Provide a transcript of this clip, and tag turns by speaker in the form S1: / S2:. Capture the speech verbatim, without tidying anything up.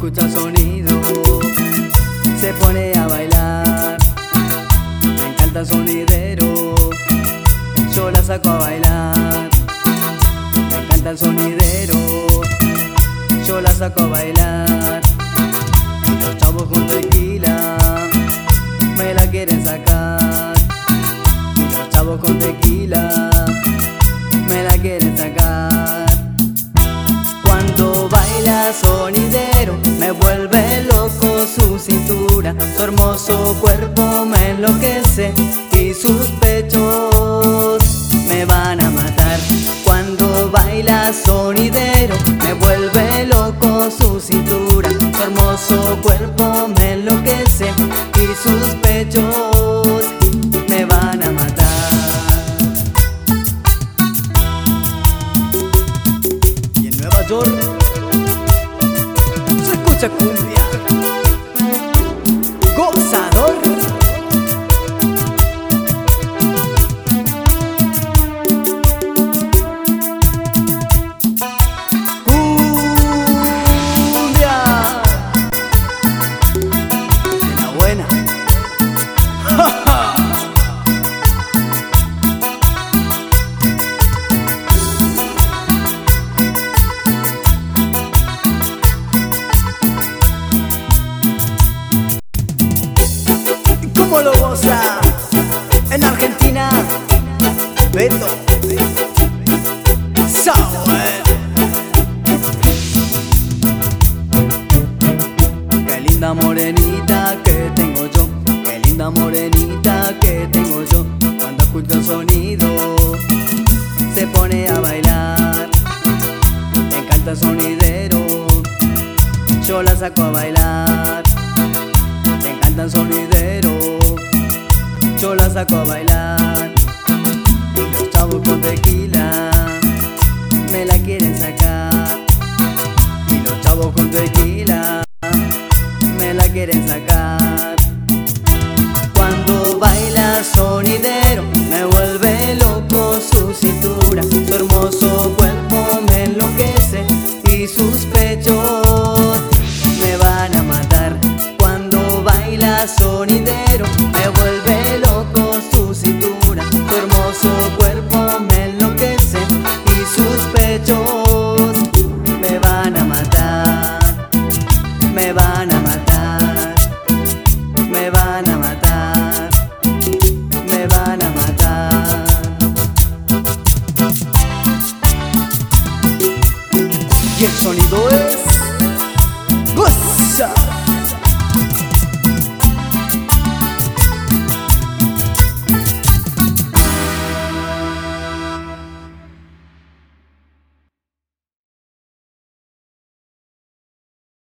S1: escucha el sonido se pone a bailar. Me encanta el sonidero, yo la saco a bailar. Me encanta el sonidero, yo la saco a bailar. Y los chavos con tequila me la quieren sacar. Y los chavos con tequila me la quieren sacar. Cuando baila sonidero me vuelve loco su cintura. Su hermoso cuerpo me enloquece y sus pechos me van a matar. Cuando baila sonidero me vuelve loco su cintura. Su hermoso cuerpo me enloquece y sus pechos me van a matar. Y en Nueva York se escucha cumbia. Gozador. ¿Cómo lo goza? En Argentina, Beto Sauer. Qué linda morenita que tengo yo, qué linda morenita que tengo yo. Cuando escucho el sonido se pone a bailar. Me encanta el sonidero, yo la saco a bailar. Me encanta el sonidero, yo la saco a bailar. Y los chavos con tequila me la quieren sacar. Y los chavos con tequila me la quieren sacar. Cuando baila sonidero me vuelve loco su cintura. Su hermoso cuerpo me enloquece y sus pechos me van a matar. Cuando baila sonidero me vuelve loco su cintura. Su hermoso cuerpo me enloquece y sus pechos me van a matar. Me van a matar. Me van a matar. Me van a matar. Y el sonido es goza.